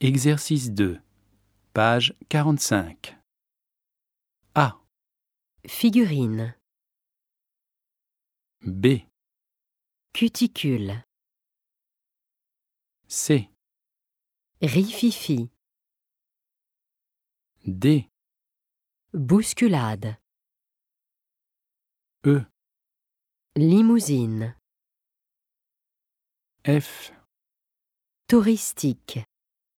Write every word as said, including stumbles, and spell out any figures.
Exercice deux, page quarante-cinq. A. Figurine. B. Cuticule. C. Rififi. D. Bousculade. E. Limousine. F. Touristique.